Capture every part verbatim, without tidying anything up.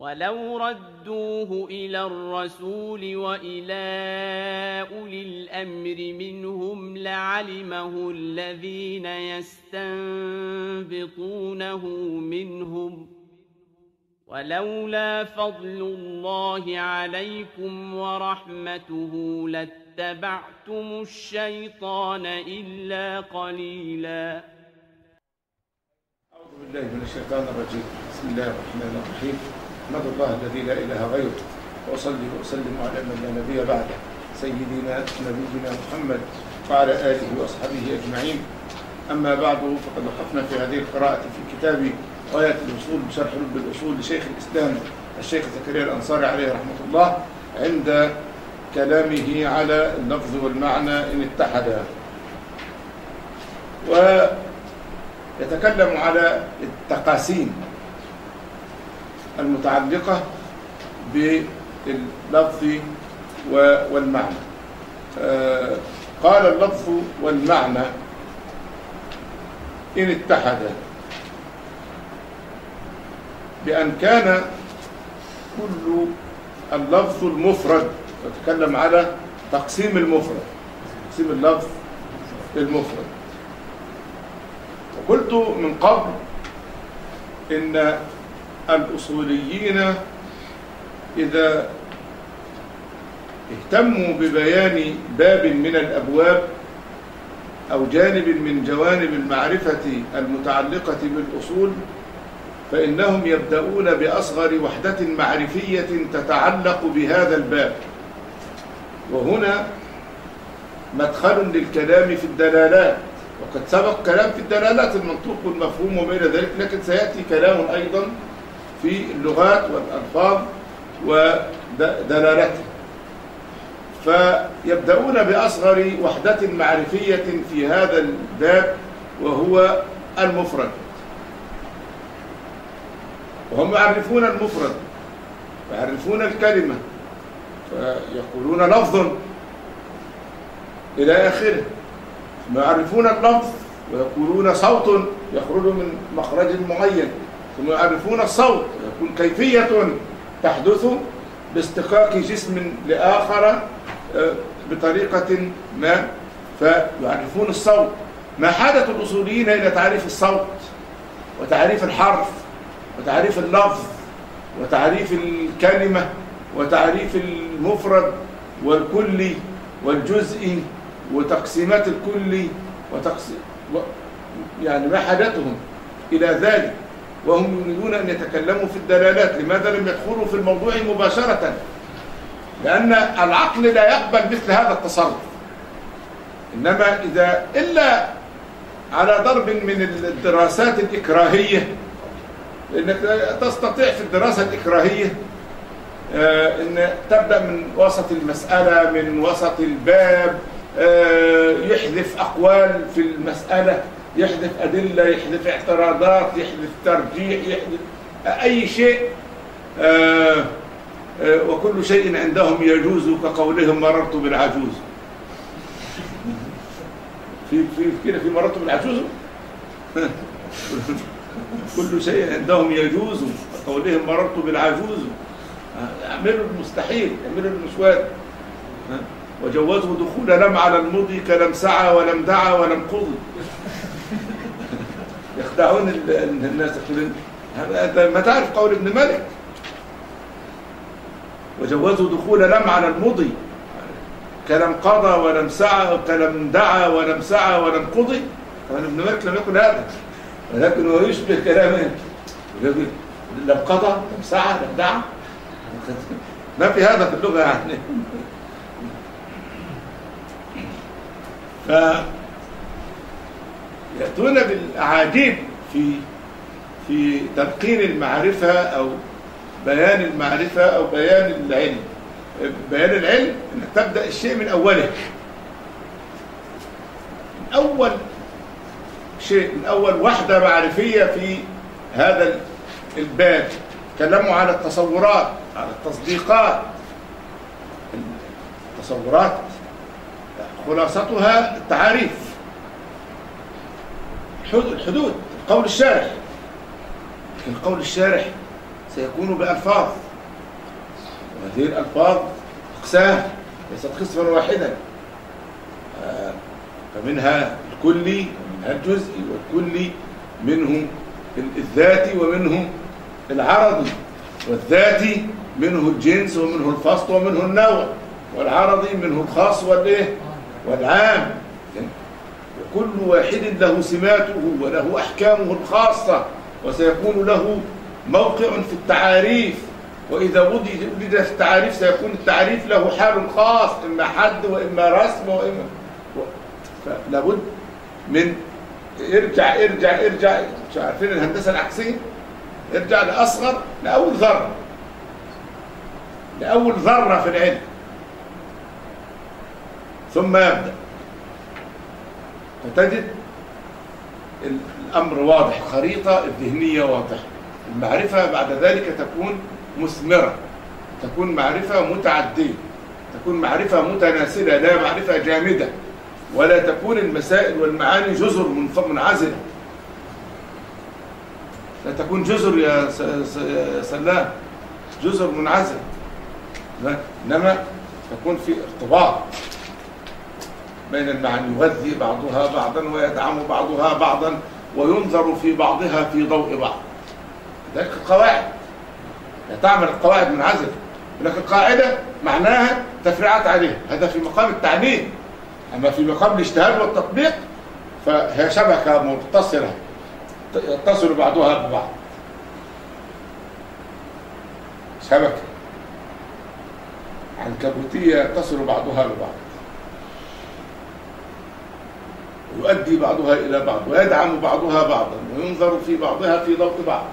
ولو ردوه إلى الرسول وإلى أولي الأمر منهم لعلمه الذين يستنبطونه منهم ولولا فضل الله عليكم ورحمته لاتبعتم الشيطان إلا قليلا. أعوذ بالله من الشيطان الرجيم. بسم الله الرحمن الرحيم. أحمد الله الذي لا إله غيره وأصلي وأسلم على من لا نبي بعده سيدنا نبينا محمد وعلى آله وأصحابه أجمعين. أما بعد، فقد وقفنا في هذه القراءة في كتاب غاية الوصول بشرح لب الأصول لشيخ الإسلام الشيخ زكريا الأنصاري عليه رحمة الله عند كلامه على اللفظ والمعنى إن اتحدا، ويتكلم على التقاسيم المتعلقة باللفظ والمعنى. قال اللفظ والمعنى إن اتحدا بأن كان كل اللفظ المفرد، وتكلم على تقسيم المفرد، تقسيم اللفظ المفرد. وقلت من قبل إن الأصوليين إذا اهتموا ببيان باب من الأبواب أو جانب من جوانب المعرفة المتعلقة بالأصول فإنهم يبدأون بأصغر وحدة معرفية تتعلق بهذا الباب، وهنا مدخل للكلام في الدلالات. وقد سبق كلام في الدلالات المنطوق والمفهوم وما إلى ذلك، لكن سيأتي كلام أيضا في اللغات والألفاظ ودلالته. فيبدأون بأصغر وحدة معرفية في هذا الباب وهو المفرد، وهم يعرفون المفرد ويعرفون الكلمة فيقولون لفظ إلى آخره، ثم يعرفون اللفظ ويقولون صوت يخرج من مخرج معين، ثم يعرفون الصوت ويكون كيفية تحدث باستقاق جسم لآخر بطريقة ما، فيعرفون الصوت. ما حاجة الأصوليين إلى تعريف الصوت وتعريف الحرف وتعريف اللفظ وتعريف الكلمة وتعريف المفرد والكلي والجزئي وتقسيمات الكلي وتقسيم و... يعني ما حاجتهم إلى ذلك وهم يريدون أن يتكلموا في الدلالات؟ لماذا لم يدخلوا في الموضوع مباشرة؟ لأن العقل لا يقبل مثل هذا التصرف، إنما إذا إلا على ضرب من الدراسات الإكراهية، لأنك تستطيع في الدراسة الإكراهية أن تبدأ من وسط المسألة، من وسط الباب، يحذف أقوال في المسألة، يحذف أدلة، يحذف اعتراضات، يحذف ترجيح، يحذف أي شيء، وكل شيء عندهم يجوز كقولهم مررت بالعجوز. في في كده في مررت بالعجوز كل شيء عندهم يجوز كقولهم مررت بالعجوز. اعملوا المستحيل، اعملوا المسواد. وجوزوا دخول لم على المضي كلم سعى ولم دعا ولم قضي. يخدعون الناس. انت ما تعرف قول ابن مالك وجوزوا دخول لم على المضي كلم قضى ولم سعى كلم دعا ولم سعى ولم قضي. طبعا ابن مالك لم يقل هذا، ولكن هو يشبه كلامه، يقول لم قضى لم سعى لم دعا، ما في هذا في اللغة يعني. فيأتون بالأعاجيب في في تلقين المعرفة أو بيان المعرفة أو بيان العلم. بيان العلم أنك تبدأ الشيء من أوله، من أول شيء، من أول وحدة معرفية في هذا الباب. تكلموا على التصورات، على التصديقات. التصورات خلاصتها التعاريف، الحدود، قول الشارح. لكن قول الشارح سيكون بألفاظ، وهذه الألفاظ أقسام ليست قسما واحدا، فمنها الكلي ومنها الجزئي، والكلي منه الذاتي ومنه العرضي، والذاتي منه الجنس ومنه الفصل ومنه النوع، والعرضي منه الخاص والايه والعام، وكل واحد له سماته وله أحكامه الخاصة، وسيكون له موقع في التعاريف، وإذا وجد في التعاريف سيكون التعريف له حال خاص، إما حد وإما رسم وإما فلابد من ارجع ارجع ارجع مش عارفين الهندسة العكسية، ارجع لأصغر لأول ذرة لأول ذرة في العلم ثم يبدأ، فتجد الأمر واضح، الخريطة الذهنية واضحة، المعرفة بعد ذلك تكون مثمرة، تكون معرفة متعدية، تكون معرفة متناسلة، لا معرفة جامدة، ولا تكون المسائل والمعاني جزر منعزلة، لا تكون جزر يا سلام، جزر منعزلة، إنما تكون في ارتباط بين المعاني، يغذي بعضها بعضا ويدعم بعضها بعضا، وينظر في بعضها في ضوء بعض. ذلك القواعد لا تعمل القواعد منعزلة، لكن القاعدة معناها تفريعات عليها، هذا في مقام التعليم. أما في مقام الاجتهاد والتطبيق فهي شبكة متصلة يتصل بعضها ببعض، شبكة عنكبوتية يتصل بعضها ببعض، ويؤدي بعضها إلى بعض، ويدعم بعضها بعضا، وينظر في بعضها في ضوء بعض،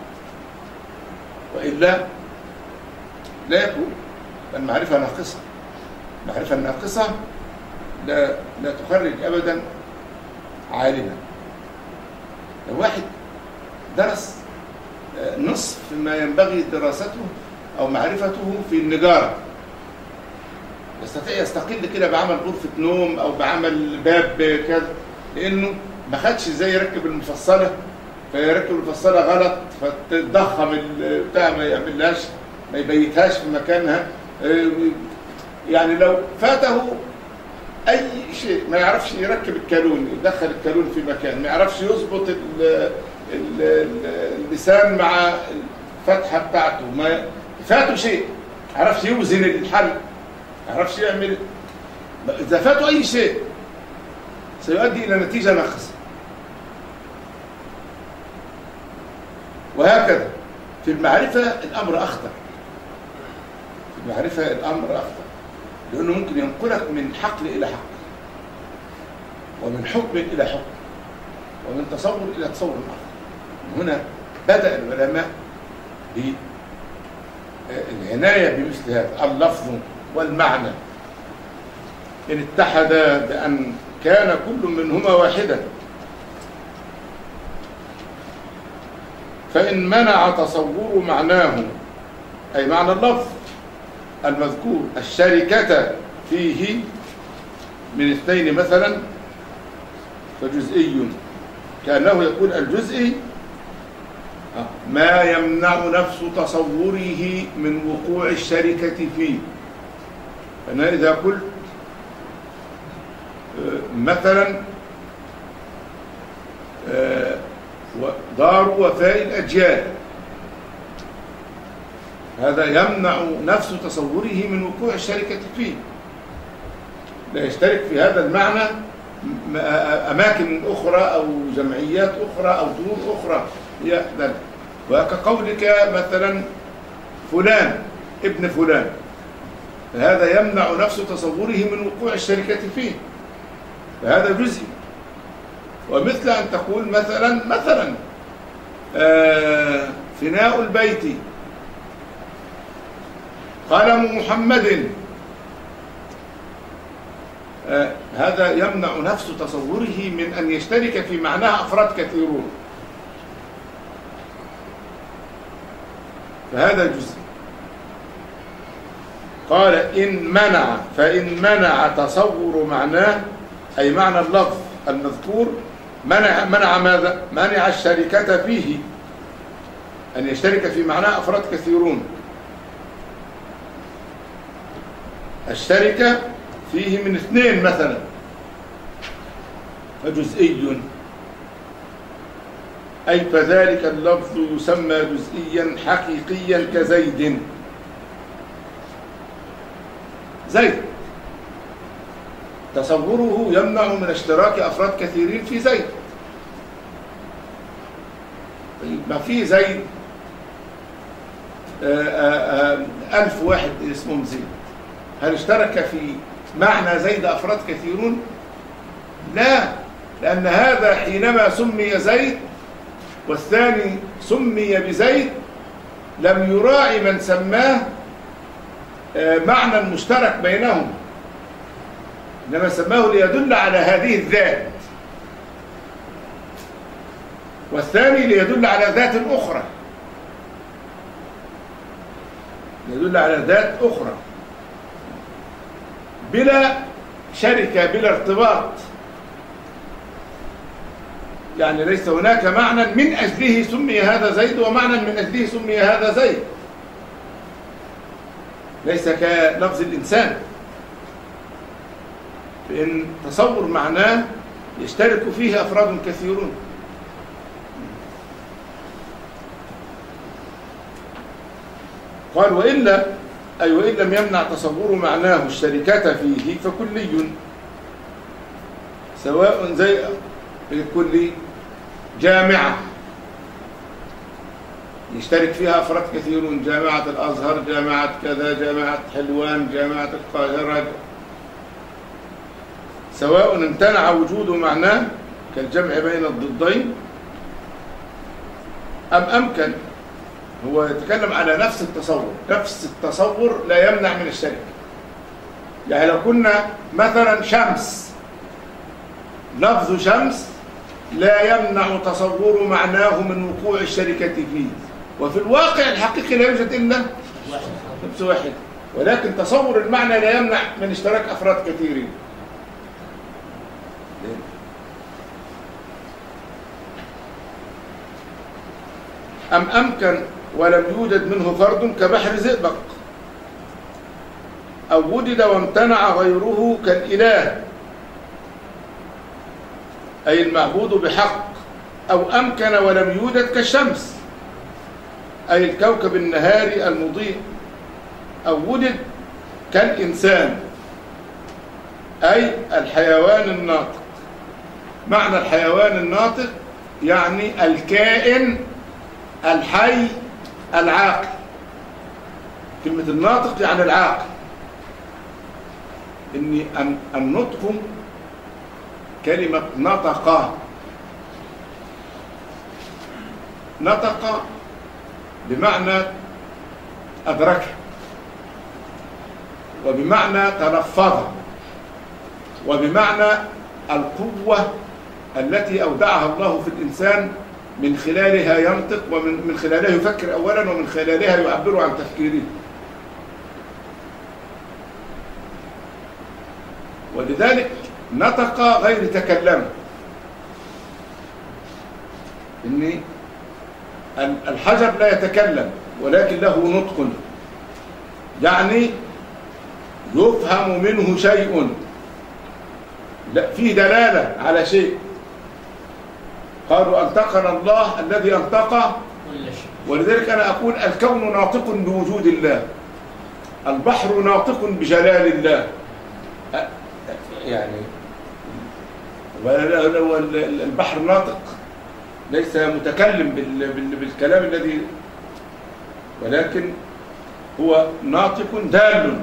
وإلا لا يكون. المعرفة ناقصة، المعرفة الناقصة لا لا تخرج أبدا عالما. لو واحد درس نصف ما ينبغي دراسته أو معرفته في النجارة، يستطيع يستقل كده بعمل غرفة نوم أو بعمل باب كذا، لأنه ما خدش ازاي يركب المفصلة، فيركب المفصلة غلط فتضخم البتاع، ما يعملهاش ما يبيتهاش في مكانها. يعني لو فاته أي شيء، ما يعرفش يركب الكالون، يدخل الكالون في مكان، ما يعرفش يظبط اللسان مع الفتحة بتاعته، ما فاته شيء، ما يعرفش يوزن الحل، ما يعرفش يعمل، إذا فاته أي شيء سيؤدي إلى نتيجة ناقصة. وهكذا في المعرفة الأمر أخطر، في المعرفة الأمر أخطر، لأنه ممكن ينقلك من حقل إلى حقل، ومن حكم إلى حكم، ومن تصور إلى تصور آخر. هنا بدأ العلماء بالعناية بمثل هذا، اللفظ والمعنى إن اتحدا بأن كان كل منهما واحدا، فإن منع تصور معناه أي معنى اللفظ المذكور الشركة فيه من اثنين مثلا فجزئي، كأنه يقول الجزئي ما يمنع نفس تصوره من وقوع الشركة فيه. فأنا إذا قلت مثلا دار وفاء الأجيال، هذا يمنع نفس تصوره من وقوع الشركة فيه، لا يشترك في هذا المعنى أماكن أخرى أو جمعيات أخرى أو دور أخرى هي ذلك. وكقولك مثلا فلان ابن فلان، فهذا يمنع نفس تصوره من وقوع الشركة فيه، فهذا جزئي. ومثل أن تقول مثلا مثلا آه فناء البيت قلم محمد، آه هذا يمنع نفس تصوره من أن يشترك في معناه أفراد كثيرون، فهذا جزء. قال إن منع، فإن منع تصور معناه أي معنى اللفظ المذكور، منع منع ماذا؟ منع الشركة فيه، أن يشترك في معناه أفراد كثيرون. الشركة فيه من اثنين مثلا فجزئي، أي فذلك اللفظ يسمى جزئيا حقيقيا كزيد. زيد تصوره يمنع من اشتراك أفراد كثيرين في زيد. طيب ما في زيد ألف واحد اسمهم زيد، هل اشترك في معنى زيد أفراد كثيرون؟ لا، لأن هذا حينما سمي زيد والثاني سمي بزيد لم يراعي من سماه معنى مشترك بينهم، إنما سماه ليدل على هذه الذات، والثاني ليدل على ذات أخرى، يدل على ذات أخرى بلا شركة بلا ارتباط، يعني ليس هناك معنى من أجله سمي هذا زيد ومعنى من أجله سمي هذا زيد، ليس كلفظ الإنسان، فإن تصور معناه يشترك فيه أفراد كثيرون. قال وإلا أي وإن لم يمنع تصور معناه الشركة فيه فكلي، سواء زي الكلي جامعة يشترك فيها أفراد كثيرون، جامعة الأزهر، جامعة كذا، جامعة حلوان، جامعة القاهرة، سواء امتنع وجود معناه كالجمع بين الضدين أم أمكن. هو يتكلم على نفس التصور، نفس التصور لا يمنع من الشركة. يعني لو كنا مثلا شمس، لفظ شمس لا يمنع تصور معناه من وقوع الشركة فيه، وفي الواقع الحقيقي لا يوجد إلا شمس واحد، ولكن تصور المعنى لا يمنع من اشتراك أفراد كثيرين. أم أمكن ولم يوجد منه فرد كبحر زئبق، أو وجد وامتنع غيره كالإله أي المعبود بحق، أو أمكن ولم يوجد كالشمس أي الكوكب النهاري المضيء، أو وجد كالإنسان أي الحيوان الناطق. معنى الحيوان الناطق يعني الكائن الحي العاقل، كلمة الناطق يعني العاقل، إن النطق كلمة نطق، نطق بمعنى أدرك، وبمعنى تلفظ، وبمعنى القوة التي أودعها الله في الإنسان من خلالها ينطق، ومن من خلالها يفكر أولا، ومن خلالها يعبر عن تفكيره. ولذلك نطق غير تكلم، إن الحجر لا يتكلم ولكن له نطق، يعني يفهم منه شيء، لا فيه دلالة على شيء. قالوا أنطقنا الله الذي أنطق، ولذلك أنا أقول الكون ناطق بوجود الله، البحر ناطق بجلال الله، يعني البحر ناطق ليس متكلم بالكلام الذي، ولكن هو ناطق دال.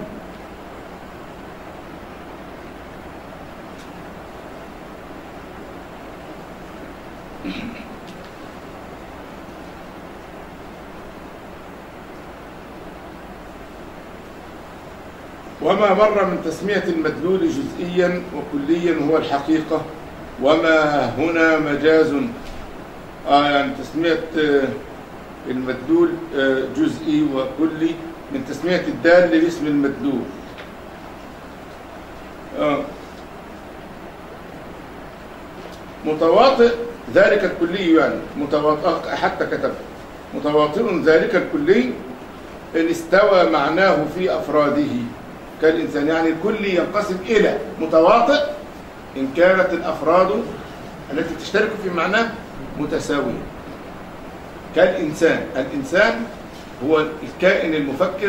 وما مر من تسمية المدلول جزئيا وكليا هو الحقيقة، وما هنا مجاز. آه يعني تسمية المدلول جزئي وكلي من تسمية الدال لاسم المدلول. آه متواطئ ذلك الكلي، يعني متواطئ حتى كتب متواطئ ذلك الكلي إن استوى معناه في أفراده كالإنسان. يعني الكلي ينقسم إلى متواطئ إن كانت الأفراد التي تشترك في معناه متساوية كالإنسان. الإنسان هو الكائن المفكر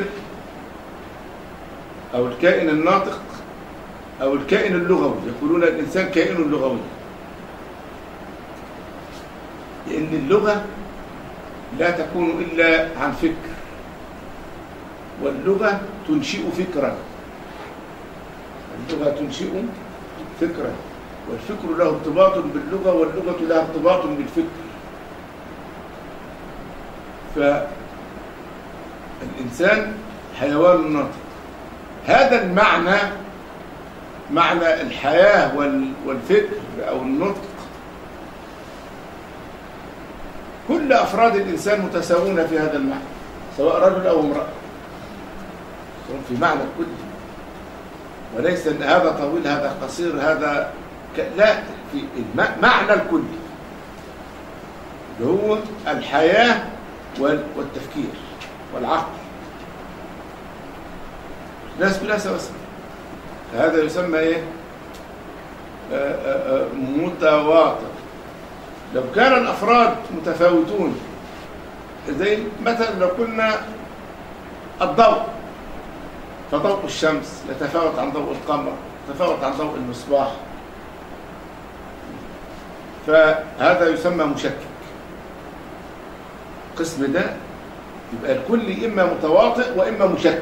أو الكائن الناطق أو الكائن اللغوي. يقولون الإنسان كائن لغوي، لأن اللغة لا تكون إلا عن فكر، واللغة تنشئ فكرا. اللغة تنشئ فكرا، والفكر له ارتباط باللغة، واللغة لها ارتباط بالفكر. فالإنسان حيوان ناطق. هذا المعنى، معنى الحياة والفكر أو النطق، كل أفراد الإنسان متساوون في هذا المعنى، سواء رجل أو امرأة، في معنى الكل. وليس أن هذا طويل هذا قصير هذا ك... لا، في معنى الكل اللي هو الحياة والتفكير والعقل. الناس كلها سوا سوا. هذا يسمى ايه؟ آآ آآ متواطئ. لو كان الافراد متفاوتون، زي مثلا لو قلنا الضوء، فضوء الشمس يتفاوت عن ضوء القمر، يتفاوت عن ضوء المصباح، فهذا يسمى مشكك. القسم ده يبقى الكل اما متواطئ واما مشكك.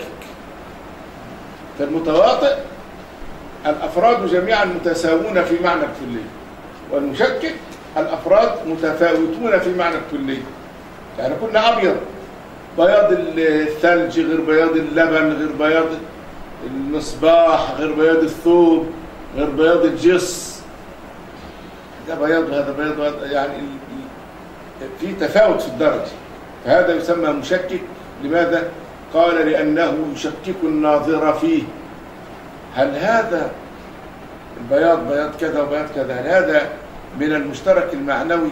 فالمتواطئ الافراد جميعا متساوون في معنى الكلي، والمشكك الافراد متفاوتون في معنى الكلي. يعني كنا ابيض، بياض الثلج غير بياض اللبن، غير بياض المصباح، غير بياض الثوب، غير بياض الجص. ده بياض وهذا بياض وهذا، يعني في تفاوت في الدرجة. فهذا يسمى مشكك. لماذا؟ قال لأنه يشكك الناظر فيه. هل هذا البياض بياض كذا وبياض كذا، هل هذا من المشترك المعنوي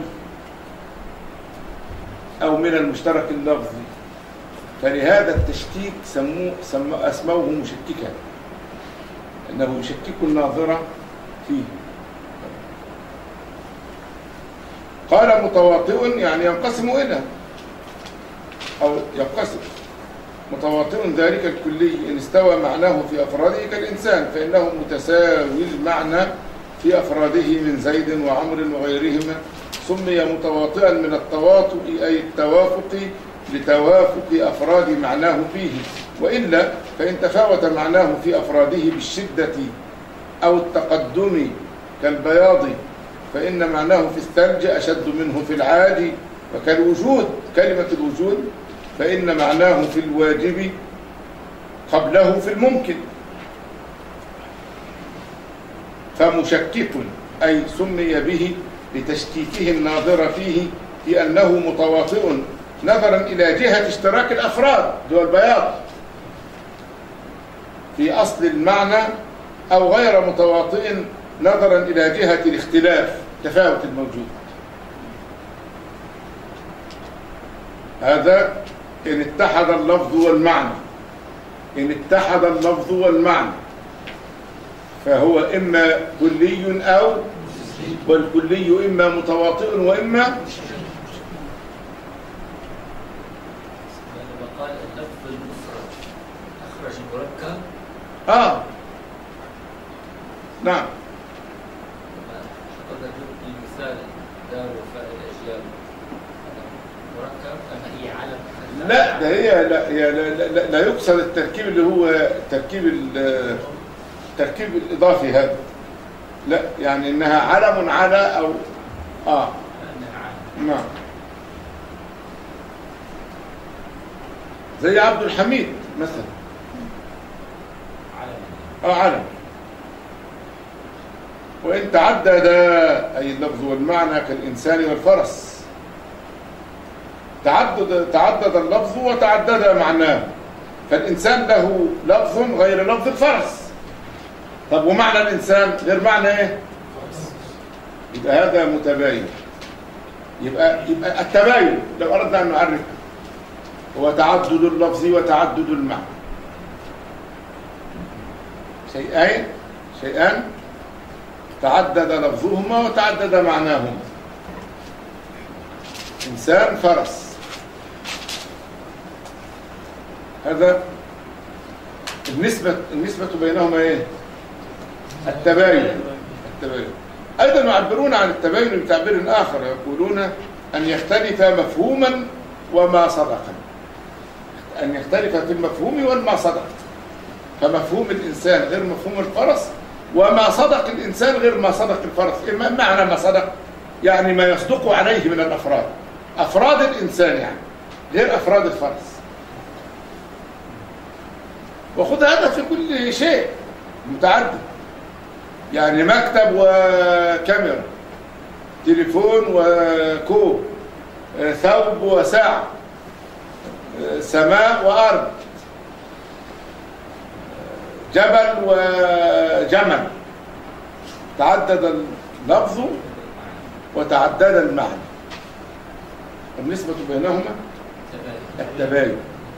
أو من المشترك اللفظي؟ فلهذا التشكيك سموه سموه أسموه مشككا، أنه يشكك الناظر فيه. قال متواطئ يعني ينقسم إلى أو ينقسم. متواطئ ذلك الكلي إن استوى معناه في أفراده كالإنسان، فإنه متساوي المعنى في أفراده من زيد وعمر وغيرهما. سمي متواطئا من التواطؤ أي التوافق لتوافق أفراد معناه فيه، وإلا فإن تفاوت معناه في أفراده بالشدة أو التقدم كالبياض فإن معناه في الثلج أشد منه في العادي، وكالوجود كلمة الوجود فإن معناه في الواجب قبله في الممكن. فمشكك أي سمي به لتشكيكه الناظر فيه في أنه متواطئ نظرا إلى جهة اشتراك الأفراد دول البياض في أصل المعنى، أو غير متواطئ نظرا إلى جهة الاختلاف تفاوت الموجود. هذا إن اتحد اللفظ والمعنى. إن اتحد اللفظ والمعنى فهو إما كلي أو، والكلي إما متواطئ وإما. لما قال اللفظ المفرد أخرج مركب. آه نعم. حطت المثال دار وفاء الأجيال مركب أما هي علم؟ لا ده هي لا, هي لا, لا, لا يقصد التركيب اللي هو التركيب التركيب الإضافي هذا، لا، يعني إنها علم على أو آه نعم. زي عبد الحميد مثلا علم. آه علم. وإن تعدد أي اللفظ والمعنى كالإنسان والفرس، تعدد تعدد اللفظ وتعدد معناه. فالإنسان له لفظ غير لفظ الفرس. طب ومعنى الإنسان غير معنى إيه؟ يبقى هذا متباين. يبقى يبقى التباين لو أردنا أن نعرف هو تعدد اللفظ وتعدد المعنى. شيئين شيئان تعدد لفظهما وتعدد معناهما. إنسان، فرس. هذا النسبة النسبة بينهما إيه؟ التباين. التباين. أيضا يعبرون عن التباين بتعبير آخر، يقولون أن يختلف مفهوما وما صدقا، أن يختلف في المفهوم والما صدق. فمفهوم الإنسان غير مفهوم الفرس، وما صدق الإنسان غير ما صدق الفرس. ما معنى ما صدق؟ يعني ما يصدق عليه من الأفراد، أفراد الإنسان يعني غير أفراد الفرس. وخذ هذا في كل شيء متعدد، يعني مكتب وكاميرا، تليفون وكوب، ثوب وساعة، سماء وأرض، جبل وجمل. تعدد اللفظ وتعدد المعنى. النسبة بينهما التباين.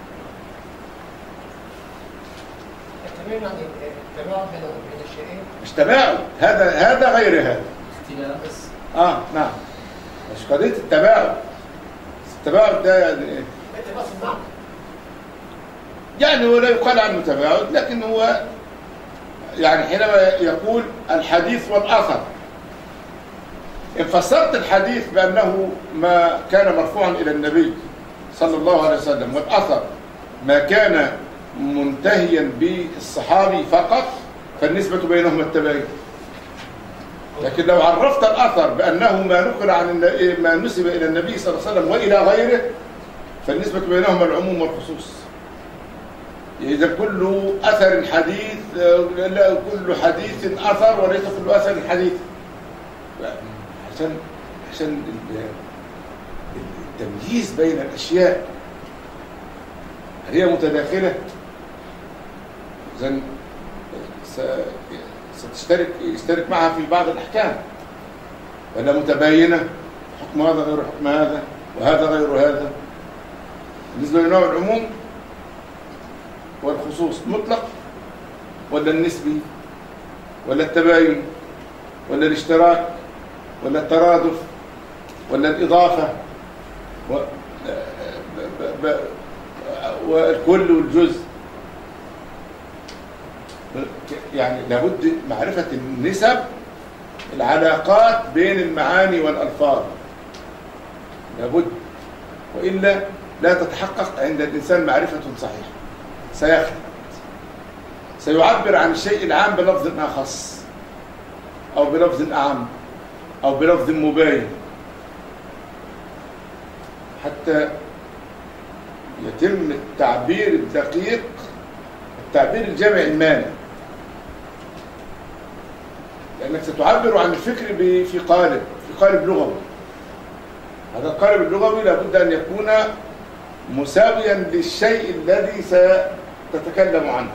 التباين يعني التباعد بين الشيئين، مش تباعد، هذا هذا غير هذا. اختلاف بس. اه نعم، مش قضية التباعد. التباعد ده يعني ايه؟ بس المعنى. يعني هو لا يقال عنه تباعد، لكن هو يعني حينما يقول الحديث والأثر، إن فسرت الحديث بأنه ما كان مرفوعا إلى النبي صلى الله عليه وسلم، والأثر ما كان منتهيا بالصحابي فقط، فالنسبة بينهما التباين. لكن لو عرفت الأثر بأنه ما نقل عن ما نسب إلى النبي صلى الله عليه وسلم وإلى غيره، فالنسبة بينهما العموم والخصوص. إذا كل أثر حديث، لا كل حديث أثر وليس كل أثر حديث. عشان عشان التمييز بين الأشياء هي متداخلة، إذن ستشترك يشترك معها في بعض الأحكام، ولا متباينة، حكم هذا غير حكم هذا وهذا غير هذا. بالنسبة لنوع العموم والخصوص، مطلق ولا النسبي ولا التباين ولا الاشتراك ولا الترادف ولا الإضافة والكل والجزء. يعني لابد معرفة النسب، العلاقات بين المعاني والألفاظ لابد، وإلا لا تتحقق عند الإنسان معرفة صحيحة. سيخلط، سيعبر عن الشيء العام بلفظ أخص أو بلفظ أعم أو بلفظ مباين، حتى يتم التعبير الدقيق، التعبير الجمع المانع. لأنك ستعبر عن الفكر في قالب في قالب لغوي. هذا القالب اللغوي لابد أن يكون مساويا للشيء الذي ستتكلم عنه.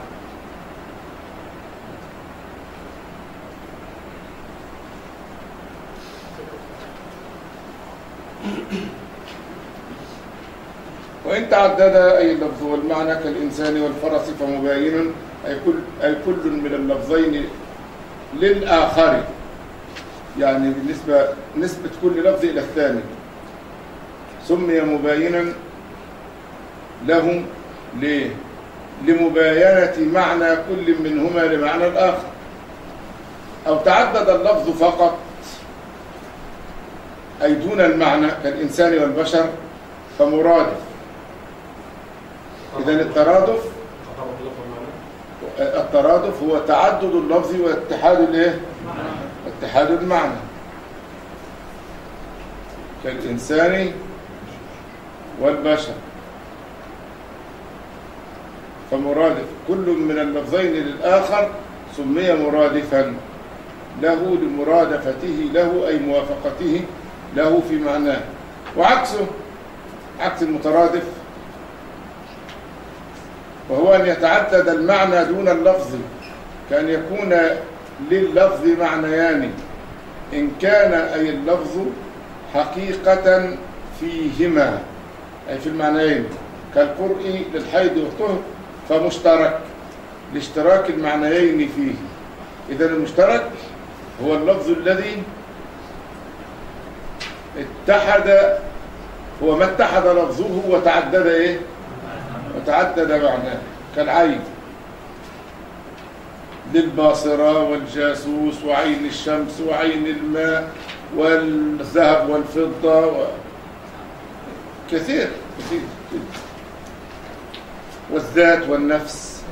وإن تعدد أي اللفظ والمعنى كالإنسان والفرس فمباين، أي كل أي كل من اللفظين للآخر، يعني بالنسبة نسبة كل لفظ إلى الثاني، سمي مباينا لهم ليه؟ لمباينة معنى كل منهما لمعنى الآخر. أو تعدد اللفظ فقط أي دون المعنى كالإنسان والبشر فمرادف. إذن الترادف الترادف هو تعدد اللفظ واتحاد الايه؟ اتحاد المعنى كالإنسان والبشر فمرادف. كل من اللفظين للآخر سمي مرادفا له لمرادفته له أي موافقته له في معناه. وعكسه عكس المترادف وهو أن يتعدد المعنى دون اللفظ، كأن يكون لللفظ معنيان إن كان أي اللفظ حقيقة فيهما أي في المعنيين كالقرء للحيض والطهر فمشترك لاشتراك المعنيين فيه. إذا المشترك هو اللفظ الذي اتحد، هو ما اتحد لفظه وتعدد ايه؟ وتعدد معناه، كالعين للباصرة والجاسوس وعين الشمس وعين الماء والذهب والفضة و... كثير كثير والذات والنفس.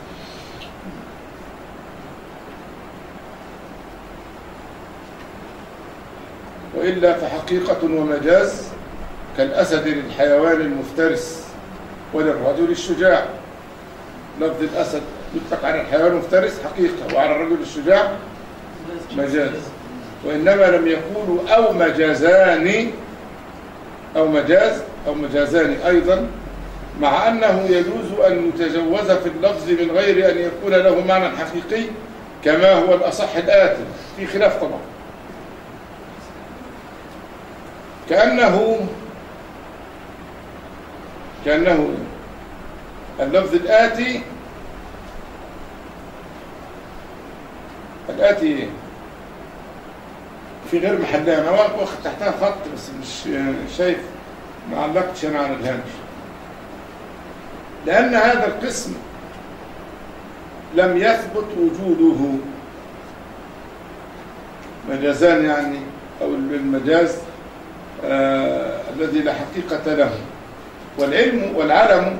وإلا فحقيقة ومجاز كالأسد للحيوان المفترس وللرجل الشجاع. لفظ الأسد يطلق على الحيوان المفترس حقيقة، وعلى الرجل الشجاع مجاز. وإنما لم يقولوا أو مجازان أو مجاز أو مجازان أيضا، مع أنه يجوز أن يتجوز في اللفظ من غير أن يكون له معنى حقيقي، كما هو الأصح الآتي، في خلاف طبعا. كأنه كأنه اللفظ الآتي الآتي في غير محلها، أنا واخد تحتها خط بس مش شايف، ما علقتش أنا على الهامش، لأن هذا القسم لم يثبت وجوده. مجازان يعني، أو المجاز آه الذي لا حقيقة له. والعلم والعلم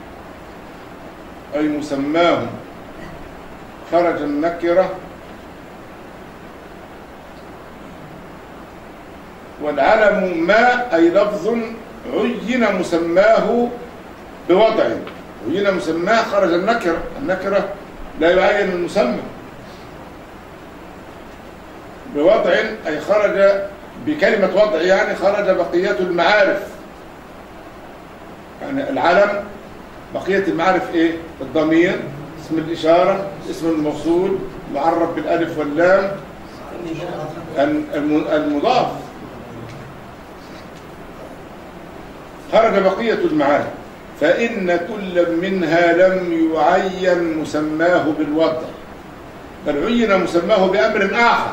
أي مسماه خرج النكرة، والعلم ما أي لفظ عين مسماه بوضع، عين مسماه خرج النكرة. النكرة لا يعين المسمى بوضع، أي خرج بكلمة وضع، يعني خرج بقية المعارف. يعني العلم بقية المعارف ايه؟ الضمير، اسم الإشارة، اسم الموصول، معرف بالألف واللام، المضاف، خرج بقية المعارف. فإن كل منها لم يعين مسماه بالوضع، بل عين مسماه بأمر آخر،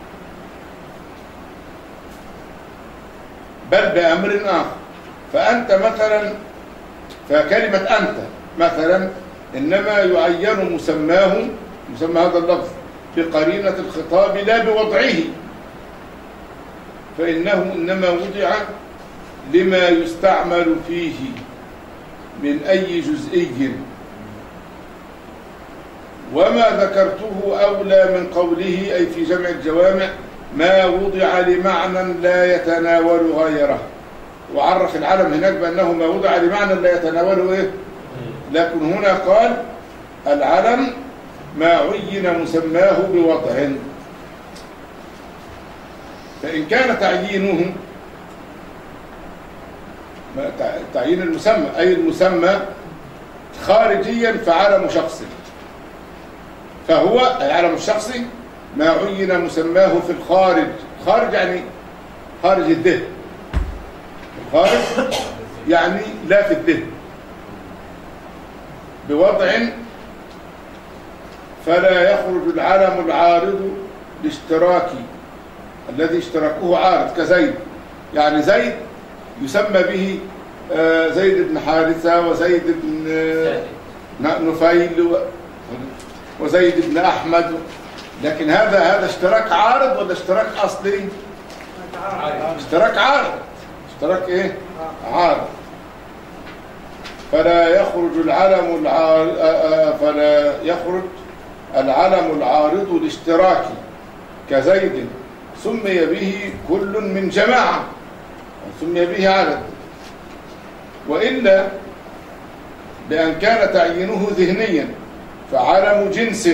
بل بأمر آخر. فأنت مثلا، فكلمة أنت مثلا إنما يعين مسماه، مسمى هذا اللفظ بقرينة الخطاب لا بوضعه، فإنه إنما وضع لما يستعمل فيه من أي جزئي. وما ذكرته أولى من قوله، أي في جمع الجوامع، ما وضع لمعنى لا يتناول غيره. وعرف العلم هناك بأنه ما وضع لمعنى لا يتناوله إيه؟ لكن هنا قال العلم ما عين مسماه بوضع. فإن كان تعيينه تعيين المسمى، أي المسمى خارجيا فعلم شخص، فهو العلم الشخصي ما عين مسماه في الخارج. خارج يعني خارج الذهن، الخارج يعني لا في الذهن، بوضع فلا يخرج العلم العارض لاشتراكي الذي اشتركوه عارض، كزيد. يعني زيد يسمى به زيد بن حارثة وزيد بن نفيل وزيد بن أحمد، لكن هذا هذا اشتراك عارض ولا اشتراك أصلي؟ اشتراك عارض. اشتراك ايه؟ عارض. فلا يخرج العلم العارض فلا يخرج العلم العارض لاشتراكي كزيد سمي به كل من جماعة، سمي به عدد. وإلا بأن كان تعيينه ذهنيا فعلم جنس،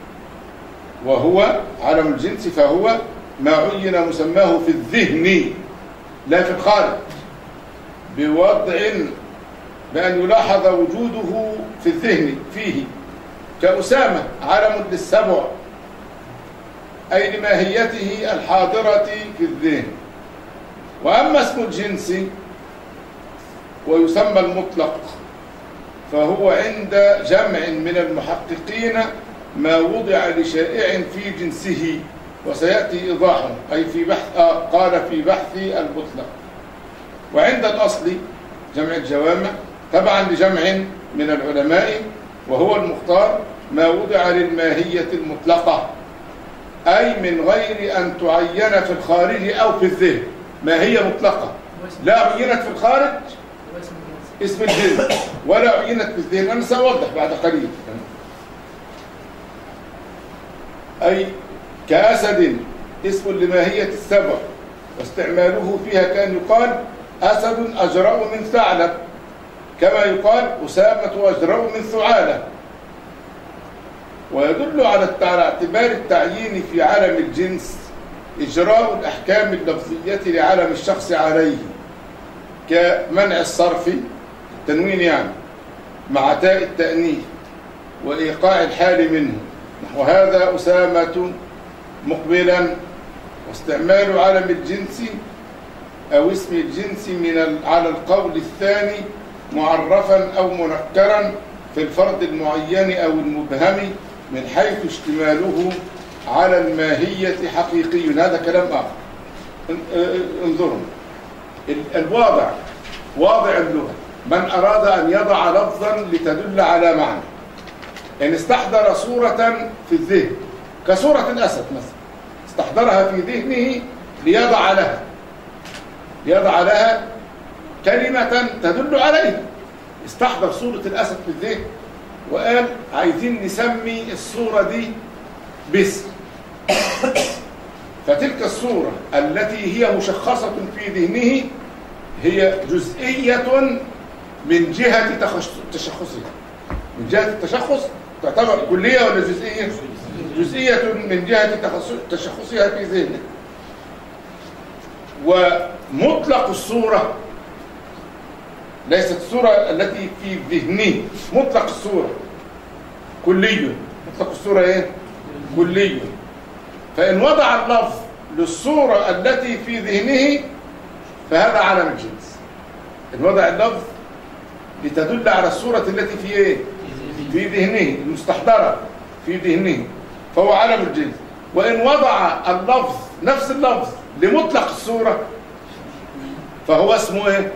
وهو علم الجنس فهو ما عين مسماه في الذهن لا في الخارج، بوضع بأن يلاحظ وجوده في الذهن فيه، كأسامة علم للسبع، أي لماهيته الحاضرة في الذهن. وأما اسم الجنس ويسمى المطلق، فهو عند جمع من المحققين ما وضع لشائع في جنسه، وسيأتي إيضاحه، أي في بحث آه قال في بحث المطلق. وعند الأصل جمع الجوامع تبعا لجمع من العلماء، وهو المختار ما وضع للماهية المطلقة، أي من غير أن تعين في الخارج أو في الذهن. ماهية مطلقة لا عينت في الخارج اسم الجنس ولا عينت في الذهن. أنا سأوضح بعد قليل. أي كأسد اسم لماهية السبع، واستعماله فيها كان يقال أسد أجرأ من ثعلب، كما يقال أسامة أجرأ من ثعالة. ويدل على اعتبار التعيين في علم الجنس إجراء الأحكام اللفظية لعلم الشخص عليه، كمنع الصرف التنوين يعني مع تاء التأنيث وإيقاع الحال منه، نحو هذا أسامة مقبلا. واستعمال علم الجنس أو اسم الجنس من على القول الثاني معرفا أو منكرا في الفرد المعين أو المبهم من حيث اشتماله على الماهية حقيقي. هذا كلام آخر. انظروا الواضع، واضع اللغة من أراد أن يضع لفظا لتدل على معنى، إن استحضر صورة في الذهن كصورة الأسد مثلا، استحضرها في ذهنه ليضع لها ليضع لها كلمة تدل عليها. استحضر صورة الأسد في الذهن وقال عايزين نسمي الصورة دي باسم، فتلك الصورة التي هي مشخصة في ذهنه هي جزئية من جهة تشخصها. من جهة التشخص تعتبر كلية ولا جزئية؟ جزئية من جهة تشخصها في ذهنه. ومطلق الصورة ليست الصورة التي في ذهنه، مطلق الصورة كلي. مطلق الصورة ايه؟ كلي. فإن وضع اللفظ للصورة التي في ذهنه فهذا علم الجنس. إن وضع اللفظ لتدل على الصورة التي في ايه؟ في ذهنه، المستحضرة في ذهنه، فهو علم الجنس. وإن وضع اللفظ نفس اللفظ لمطلق الصورة فهو اسمه ايه؟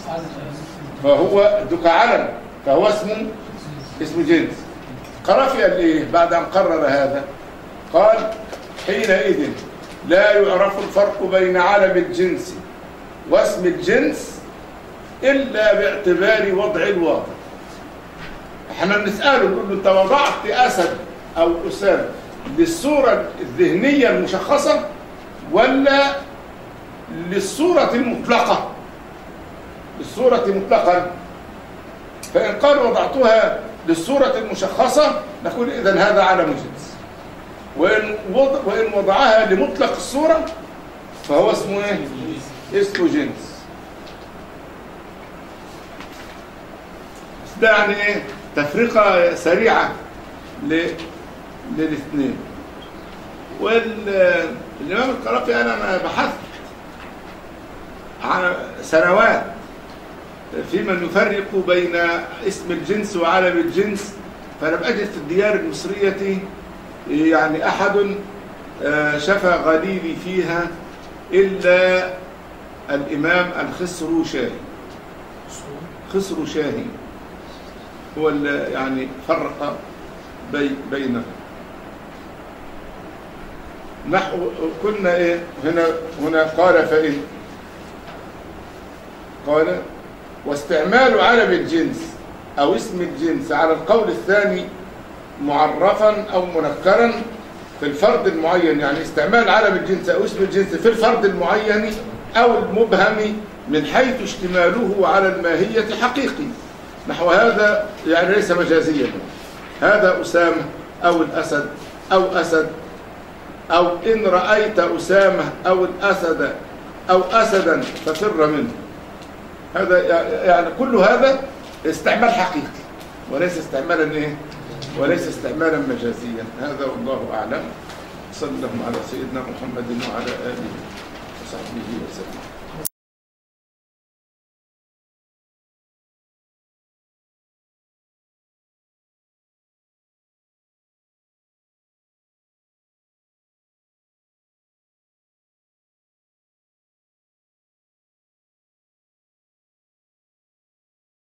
فهو دك علم، فهو اسمه اسم جنس. قرافي قال ايه بعد ان قرر هذا؟ قال حينئذ لا يعرف الفرق بين علم الجنس واسم الجنس الا باعتبار وضع الواضع. احنا بنساله نقول له انت وضعت اسد او اسامه للصوره الذهنيه المشخصه ولا للصوره المطلقه؟ للصوره مطلقا. فان قال وضعتها للصوره المشخصه نقول اذا هذا علم جنس. وان وضع وان وضعها لمطلق الصوره فهو اسمه ايه؟ اسمه جنس. ده يعني ايه؟ تفرقه سريعه للاثنين. والامام القرافي انا انا بحثت عن سنوات في من يفرق بين اسم الجنس وعلم الجنس، فلم أجد في الديار المصرية يعني أحد شفى غليلي فيها إلا الإمام الخسروشاهي. خسروشاهي هو اللي يعني فرق بي بينهم. نحو كنا إيه هنا هنا قال فإن قال واستعمال علم الجنس أو اسم الجنس على القول الثاني معرفا أو منكرا في الفرد المعين، يعني استعمال علم الجنس أو اسم الجنس في الفرد المعين أو المبهم من حيث اشتماله على الماهية حقيقي. نحو هذا يعني ليس مجازيا، هذا أسامة أو الأسد أو أسد، أو إن رأيت أسامة أو الأسد أو أسدا ففر منه. هذا يعني كل هذا استعمال حقيقي وليس استعمالا ايه؟ وليس استعمالا مجازيا. هذا والله اعلم. صلى الله على سيدنا محمد وعلى اله وصحبه وسلم.